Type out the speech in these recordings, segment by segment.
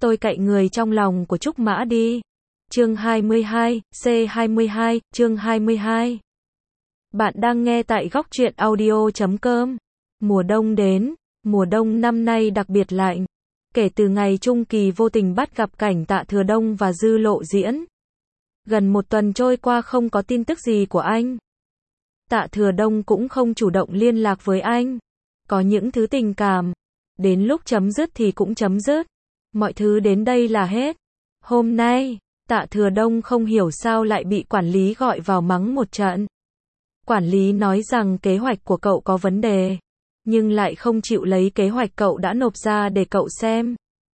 Tôi cậy người trong lòng của Trúc Mã đi. Chương 22, C22, chương 22. Bạn đang nghe tại góc truyện audio.com. Mùa đông đến, mùa đông năm nay đặc biệt lạnh. Kể từ ngày Trung Kỳ vô tình bắt gặp cảnh Tạ Thừa Đông và Dư Lộ Diễn. Gần một tuần trôi qua không có tin tức gì của anh. Tạ Thừa Đông cũng không chủ động liên lạc với anh. Có những thứ tình cảm, đến lúc chấm dứt thì cũng chấm dứt. Mọi thứ đến đây là hết. Hôm nay, Tạ Thừa Đông không hiểu sao lại bị quản lý gọi vào mắng một trận. Quản lý nói rằng kế hoạch của cậu có vấn đề, nhưng lại không chịu lấy kế hoạch cậu đã nộp ra để cậu xem.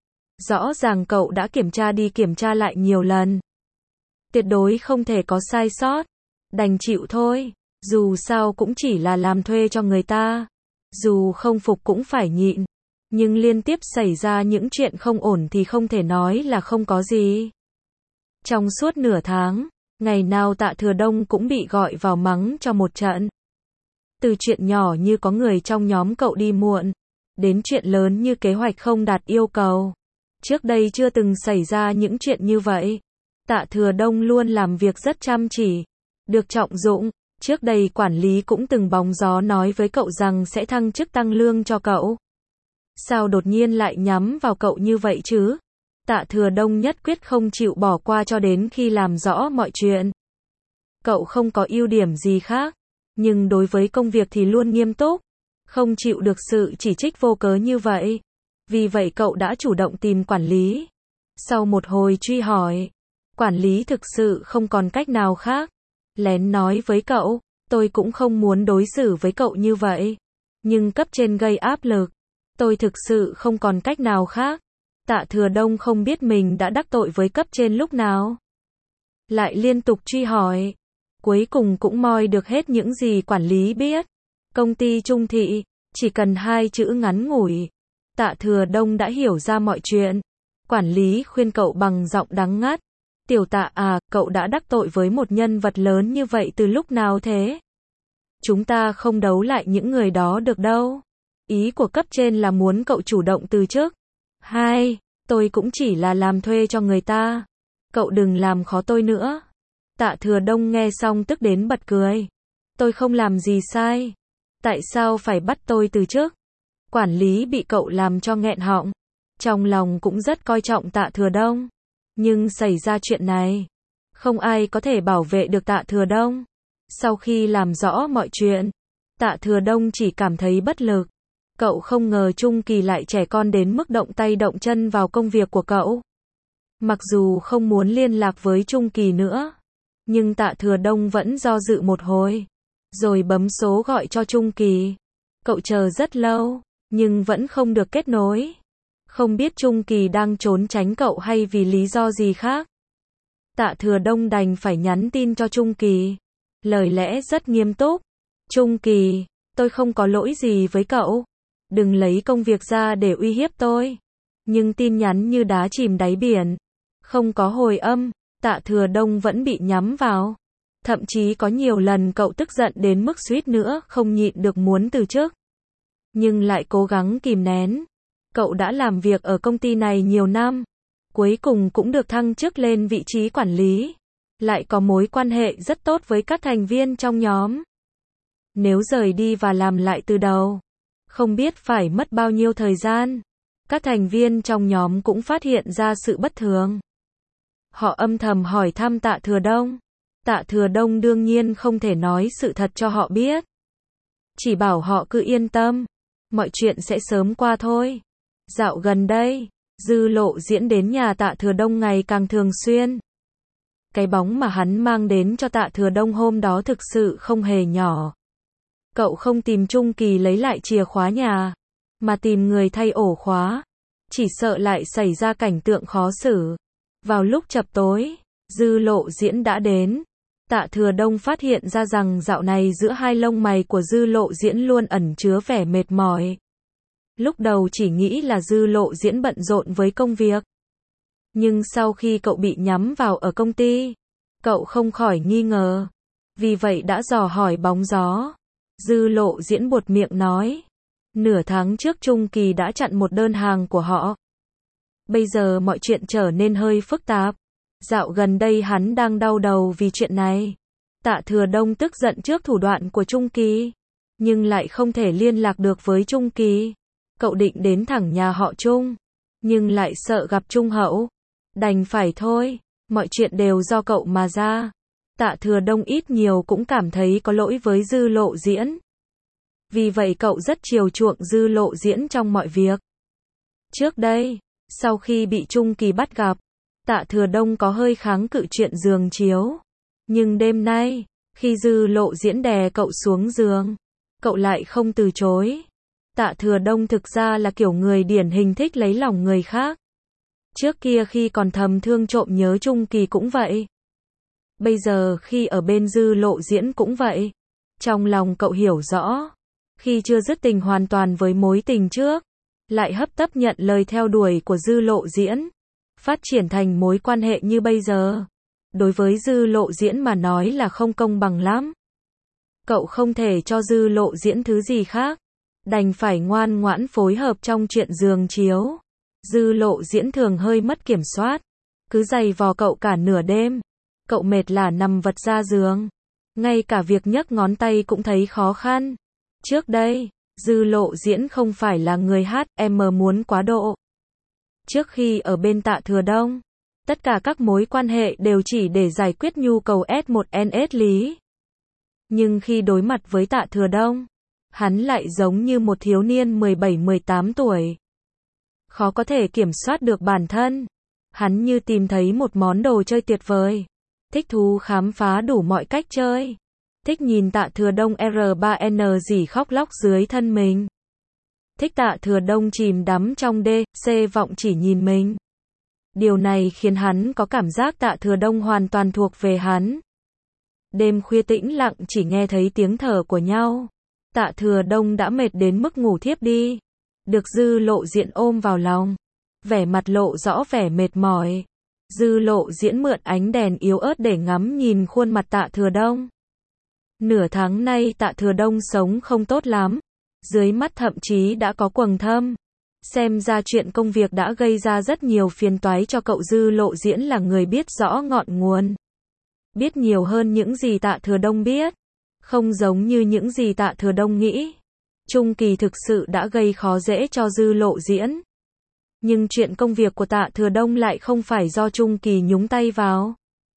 Rõ ràng cậu đã kiểm tra đi kiểm tra lại nhiều lần. Tuyệt đối không thể có sai sót. Đành chịu thôi, dù sao cũng chỉ là làm thuê cho người ta. Dù không phục cũng phải nhịn. Nhưng liên tiếp xảy ra những chuyện không ổn thì không thể nói là không có gì. Trong suốt nửa tháng, ngày nào Tạ Thừa Đông cũng bị gọi vào mắng cho một trận. Từ chuyện nhỏ như có người trong nhóm cậu đi muộn, đến chuyện lớn như kế hoạch không đạt yêu cầu. Trước đây chưa từng xảy ra những chuyện như vậy. Tạ Thừa Đông luôn làm việc rất chăm chỉ, được trọng dụng. Trước đây quản lý cũng từng bóng gió nói với cậu rằng sẽ thăng chức tăng lương cho cậu. Sao đột nhiên lại nhắm vào cậu như vậy chứ? Tạ Thừa Đông nhất quyết không chịu bỏ qua cho đến khi làm rõ mọi chuyện. Cậu không có ưu điểm gì khác, nhưng đối với công việc thì luôn nghiêm túc, không chịu được sự chỉ trích vô cớ như vậy. Vì vậy cậu đã chủ động tìm quản lý. Sau một hồi truy hỏi, quản lý thực sự không còn cách nào khác. Lén nói với cậu, tôi cũng không muốn đối xử với cậu như vậy. Nhưng cấp trên gây áp lực, tôi thực sự không còn cách nào khác. Tạ Thừa Đông không biết mình đã đắc tội với cấp trên lúc nào. Lại liên tục truy hỏi. Cuối cùng cũng moi được hết những gì quản lý biết. Công ty Trung Thị, chỉ cần 2 chữ ngắn ngủi. Tạ Thừa Đông đã hiểu ra mọi chuyện. Quản lý khuyên cậu bằng giọng đắng ngắt. Tiểu Tạ à, cậu đã đắc tội với một nhân vật lớn như vậy từ lúc nào thế? Chúng ta không đấu lại những người đó được đâu. Ý của cấp trên là muốn cậu chủ động từ chức. Tôi cũng chỉ là làm thuê cho người ta. Cậu đừng làm khó tôi nữa. Tạ Thừa Đông nghe xong tức đến bật cười. Tôi không làm gì sai. Tại sao phải bắt tôi từ chức? Quản lý bị cậu làm cho nghẹn họng. Trong lòng cũng rất coi trọng Tạ Thừa Đông. Nhưng xảy ra chuyện này, không ai có thể bảo vệ được Tạ Thừa Đông. Sau khi làm rõ mọi chuyện, Tạ Thừa Đông chỉ cảm thấy bất lực. Cậu không ngờ Trung Kỳ lại trẻ con đến mức động tay động chân vào công việc của cậu. Mặc dù không muốn liên lạc với Trung Kỳ nữa, nhưng Tạ Thừa Đông vẫn do dự một hồi, rồi bấm số gọi cho Trung Kỳ. Cậu chờ rất lâu, nhưng vẫn không được kết nối. Không biết Trung Kỳ đang trốn tránh cậu hay vì lý do gì khác. Tạ Thừa Đông đành phải nhắn tin cho Trung Kỳ. Lời lẽ rất nghiêm túc. Trung Kỳ, tôi không có lỗi gì với cậu. Đừng lấy công việc ra để uy hiếp tôi. Nhưng tin nhắn như đá chìm đáy biển. Không có hồi âm, Tạ Thừa Đông vẫn bị nhắm vào. Thậm chí có nhiều lần cậu tức giận đến mức suýt nữa không nhịn được muốn từ chức. Nhưng lại cố gắng kìm nén. Cậu đã làm việc ở công ty này nhiều năm. Cuối cùng cũng được thăng chức lên vị trí quản lý. Lại có mối quan hệ rất tốt với các thành viên trong nhóm. Nếu rời đi và làm lại từ đầu, không biết phải mất bao nhiêu thời gian. Các thành viên trong nhóm cũng phát hiện ra sự bất thường. Họ âm thầm hỏi thăm Tạ Thừa Đông. Tạ Thừa Đông đương nhiên không thể nói sự thật cho họ biết. Chỉ bảo họ cứ yên tâm. Mọi chuyện sẽ sớm qua thôi. Dạo gần đây, Dư Lộ Diễn đến nhà Tạ Thừa Đông ngày càng thường xuyên. Cái bóng mà hắn mang đến cho Tạ Thừa Đông hôm đó thực sự không hề nhỏ. Cậu không tìm Trung Kỳ lấy lại chìa khóa nhà, mà tìm người thay ổ khóa. Chỉ sợ lại xảy ra cảnh tượng khó xử. Vào lúc chập tối, Dư Lộ Diễn đã đến. Tạ Thừa Đông phát hiện ra rằng dạo này giữa hai lông mày của Dư Lộ Diễn luôn ẩn chứa vẻ mệt mỏi. Lúc đầu chỉ nghĩ là Dư Lộ Diễn bận rộn với công việc. Nhưng sau khi cậu bị nhắm vào ở công ty, cậu không khỏi nghi ngờ. Vì vậy đã dò hỏi bóng gió. Dư Lộ Diễn buột miệng nói. Nửa tháng trước Trung Kỳ đã chặn một đơn hàng của họ. Bây giờ mọi chuyện trở nên hơi phức tạp. Dạo gần đây hắn đang đau đầu vì chuyện này. Tạ Thừa Đông tức giận trước thủ đoạn của Trung Kỳ, nhưng lại không thể liên lạc được với Trung Kỳ. Cậu định đến thẳng nhà họ Trung, nhưng lại sợ gặp Trung Hậu. Đành phải thôi, mọi chuyện đều do cậu mà ra. Tạ Thừa Đông ít nhiều cũng cảm thấy có lỗi với Dư Lộ Diễn. Vì vậy cậu rất chiều chuộng Dư Lộ Diễn trong mọi việc. Trước đây, sau khi bị Trung Kỳ bắt gặp, Tạ Thừa Đông có hơi kháng cự chuyện giường chiếu. Nhưng đêm nay, khi Dư Lộ Diễn đè cậu xuống giường, cậu lại không từ chối. Tạ Thừa Đông thực ra là kiểu người điển hình thích lấy lòng người khác. Trước kia khi còn thầm thương trộm nhớ Trung Kỳ cũng vậy. Bây giờ khi ở bên Dư Lộ Diễn cũng vậy. Trong lòng cậu hiểu rõ, khi chưa dứt tình hoàn toàn với mối tình trước, lại hấp tấp nhận lời theo đuổi của Dư Lộ Diễn, phát triển thành mối quan hệ như bây giờ. Đối với Dư Lộ Diễn mà nói là không công bằng lắm. Cậu không thể cho Dư Lộ Diễn thứ gì khác, đành phải ngoan ngoãn phối hợp trong chuyện giường chiếu. Dư Lộ Diễn thường hơi mất kiểm soát, cứ giày vò cậu cả nửa đêm. Cậu mệt là nằm vật ra giường, ngay cả việc nhấc ngón tay cũng thấy khó khăn. Trước đây, Dư Lộ Diễn không phải là người HM muốn quá độ. Trước khi ở bên Tạ Thừa Đông, tất cả các mối quan hệ đều chỉ để giải quyết nhu cầu S1NS lý. Nhưng khi đối mặt với Tạ Thừa Đông, hắn lại giống như một thiếu niên 17-18 tuổi. Khó có thể kiểm soát được bản thân. Hắn như tìm thấy một món đồ chơi tuyệt vời. Thích thú khám phá đủ mọi cách chơi. Thích nhìn Tạ Thừa Đông R3N gì khóc lóc dưới thân mình. Thích Tạ Thừa Đông chìm đắm trong D.C vọng chỉ nhìn mình. Điều này khiến hắn có cảm giác Tạ Thừa Đông hoàn toàn thuộc về hắn. Đêm khuya tĩnh lặng chỉ nghe thấy tiếng thở của nhau. Tạ Thừa Đông đã mệt đến mức ngủ thiếp đi. Được Dư Lộ Diễn ôm vào lòng, vẻ mặt lộ rõ vẻ mệt mỏi. Dư Lộ Diễn mượn ánh đèn yếu ớt để ngắm nhìn khuôn mặt Tạ Thừa Đông. Nửa tháng nay Tạ Thừa Đông sống không tốt lắm. Dưới mắt thậm chí đã có quầng thâm. Xem ra chuyện công việc đã gây ra rất nhiều phiền toái cho cậu. Dư Lộ Diễn là người biết rõ ngọn nguồn. Biết nhiều hơn những gì Tạ Thừa Đông biết. Không giống như những gì Tạ Thừa Đông nghĩ. Trung Kỳ thực sự đã gây khó dễ cho Dư Lộ Diễn. Nhưng chuyện công việc của Tạ Thừa Đông lại không phải do Trung Kỳ nhúng tay vào.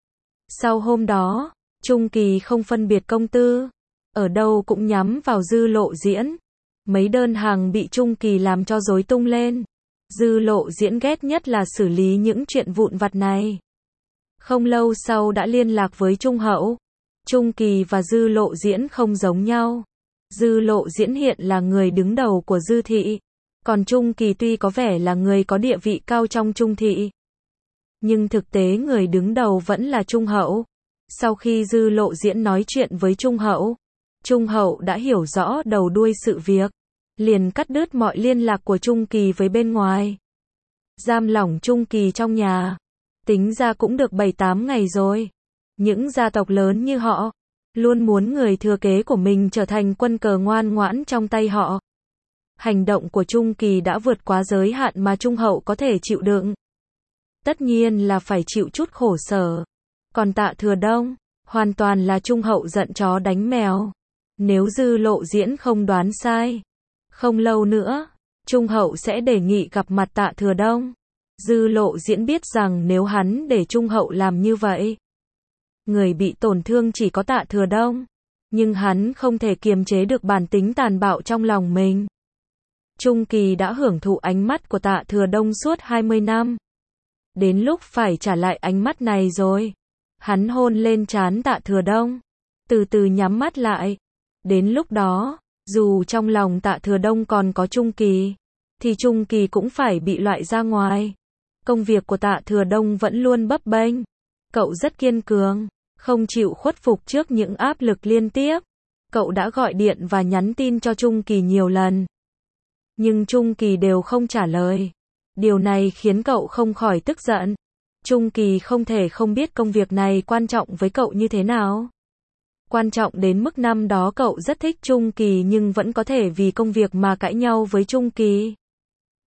Sau hôm đó, Trung Kỳ không phân biệt công tư, ở đâu cũng nhắm vào Dư Lộ Diễn. Mấy đơn hàng bị Trung Kỳ làm cho rối tung lên. Dư Lộ Diễn ghét nhất là xử lý những chuyện vụn vặt này. Không lâu sau đã liên lạc với Trung Hậu. Trung Kỳ và Dư Lộ Diễn không giống nhau. Dư Lộ Diễn hiện là người đứng đầu của Dư thị. Còn Trung Kỳ tuy có vẻ là người có địa vị cao trong Trung thị, nhưng thực tế người đứng đầu vẫn là Trung Hậu. Sau khi Dư Lộ Diễn nói chuyện với Trung Hậu đã hiểu rõ đầu đuôi sự việc, liền cắt đứt mọi liên lạc của Trung Kỳ với bên ngoài. Giam lỏng Trung Kỳ trong nhà, tính ra cũng được 7-8 ngày rồi. Những gia tộc lớn như họ, luôn muốn người thừa kế của mình trở thành quân cờ ngoan ngoãn trong tay họ. Hành động của Trung Kỳ đã vượt quá giới hạn mà Trung Hậu có thể chịu đựng. Tất nhiên là phải chịu chút khổ sở. Còn Tạ Thừa Đông, hoàn toàn là Trung Hậu giận chó đánh mèo. Nếu Dư Lộ Diễn không đoán sai, không lâu nữa, Trung Hậu sẽ đề nghị gặp mặt Tạ Thừa Đông. Dư Lộ Diễn biết rằng nếu hắn để Trung Hậu làm như vậy, người bị tổn thương chỉ có Tạ Thừa Đông. Nhưng hắn không thể kiềm chế được bản tính tàn bạo trong lòng mình. Trung Kỳ đã hưởng thụ ánh mắt của Tạ Thừa Đông suốt 20 năm. Đến lúc phải trả lại ánh mắt này rồi. Hắn hôn lên trán Tạ Thừa Đông, từ từ nhắm mắt lại. Đến lúc đó, dù trong lòng Tạ Thừa Đông còn có Trung Kỳ, thì Trung Kỳ cũng phải bị loại ra ngoài. Công việc của Tạ Thừa Đông vẫn luôn bấp bênh. Cậu rất kiên cường, không chịu khuất phục trước những áp lực liên tiếp. Cậu đã gọi điện và nhắn tin cho Trung Kỳ nhiều lần, nhưng Trung Kỳ đều không trả lời. Điều này khiến cậu không khỏi tức giận. Trung Kỳ không thể không biết công việc này quan trọng với cậu như thế nào. Quan trọng đến mức năm đó cậu rất thích Trung Kỳ nhưng vẫn có thể vì công việc mà cãi nhau với Trung Kỳ.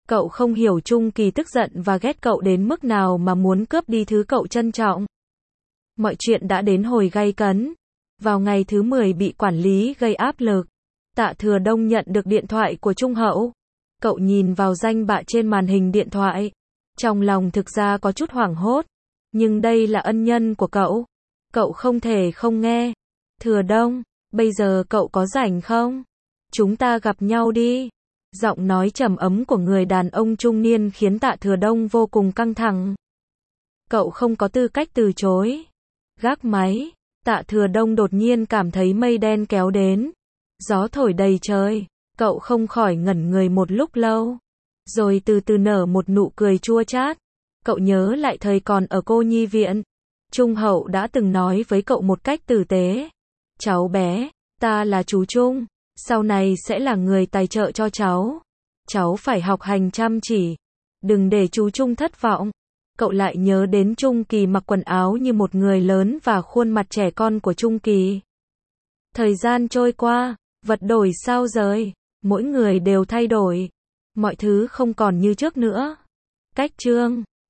Cậu không hiểu Trung Kỳ tức giận và ghét cậu đến mức nào mà muốn cướp đi thứ cậu trân trọng. Mọi chuyện đã đến hồi gay cấn. Vào ngày thứ 10 bị quản lý gây áp lực, Tạ Thừa Đông nhận được điện thoại của Trung Hậu. Cậu nhìn vào danh bạ trên màn hình điện thoại. Trong lòng thực ra có chút hoảng hốt. Nhưng đây là ân nhân của cậu. Cậu không thể không nghe. Thừa Đông, bây giờ cậu có rảnh không? Chúng ta gặp nhau đi. Giọng nói trầm ấm của người đàn ông trung niên khiến Tạ Thừa Đông vô cùng căng thẳng. Cậu không có tư cách từ chối. Gác máy. Tạ Thừa Đông đột nhiên cảm thấy mây đen kéo đến. Gió thổi đầy trời. Cậu không khỏi ngẩn người một lúc lâu. Rồi từ từ nở một nụ cười chua chát. Cậu nhớ lại thời còn ở cô nhi viện. Trung Hậu đã từng nói với cậu một cách tử tế. Cháu bé, ta là chú Trung. Sau này sẽ là người tài trợ cho cháu. Cháu phải học hành chăm chỉ. Đừng để chú Trung thất vọng. Cậu lại nhớ đến Trung Kỳ mặc quần áo như một người lớn và khuôn mặt trẻ con của Trung Kỳ. Thời gian trôi qua, vật đổi sao rời. Mỗi người đều thay đổi. Mọi thứ không còn như trước nữa. Cách chương